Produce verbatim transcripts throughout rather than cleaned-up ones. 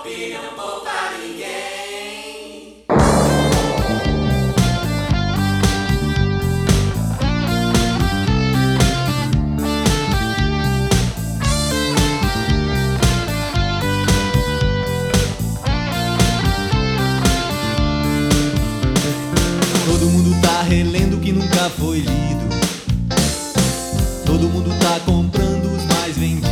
pop não poupa ninguém. Todo mundo tá relendo o que nunca foi lido. Todo mundo tá comprando os mais vendidos.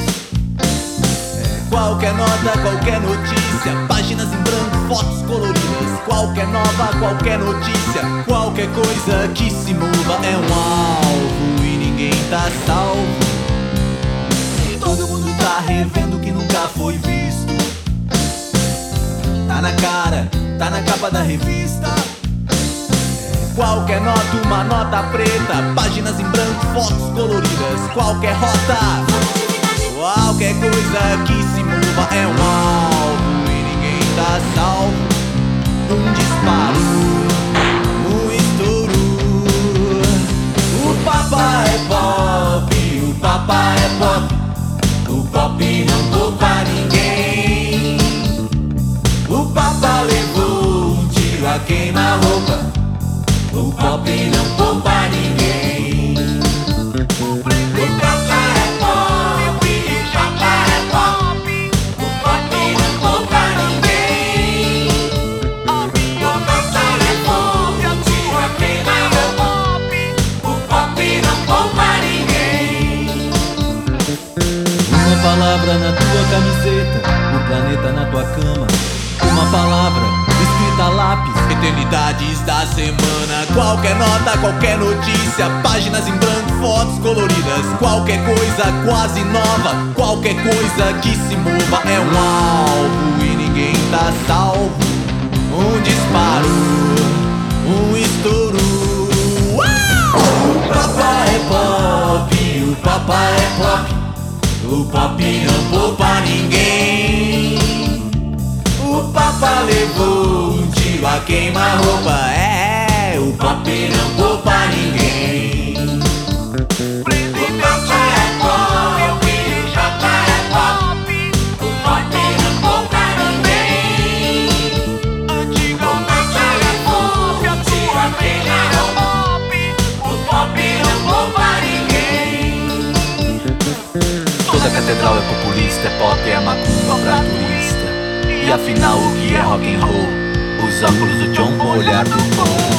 É, qualquer nota, qualquer notícia, páginas em branco, fotos coloridas. Qualquer nova, qualquer notícia, qualquer coisa que se mova é um alvo e ninguém tá salvo. Todo mundo tá revendo o que nunca foi visto. Tá na cara, tá na capa da revista. Qualquer nota, uma nota preta, páginas em branco, fotos coloridas. Qualquer rota, qualquer coisa que se mova é um alvo e ninguém tá salvo. Um disparo, um estouro. O papa é pop, o papa é pop. O pop não poupa ninguém. O papa levou um tiro a queima-roupa. O pop não poupa ninguém. O papa é pop, o papa é pop. O pop não poupa ninguém. O papa levou um tiro a queima-roupa. O pop não poupa ninguém. Uma palavra na tua camiseta, o planeta na tua cama. Uma palavra escrita a lápis, eternidades da semana. Qualquer nota, qualquer notícia, páginas em branco, fotos coloridas. Qualquer coisa quase nova, qualquer coisa que se mova é um alvo e ninguém tá salvo. Um disparo, um estouro. O papa é pop, o papa é pop. O pop não poupa ninguém. O papa levou um tiro a queima-roupa. É, o pop não poupa ninguém. O papa é pop, o papa é pop. O pop não poupa ninguém. O papa levou um tiro a queima-roupa. O pop não poupa ninguém. Toda catedral é populista, é pop, é macumba pra turista. E afinal o que é rock and roll? Os óculos do John com o olhar do Paul.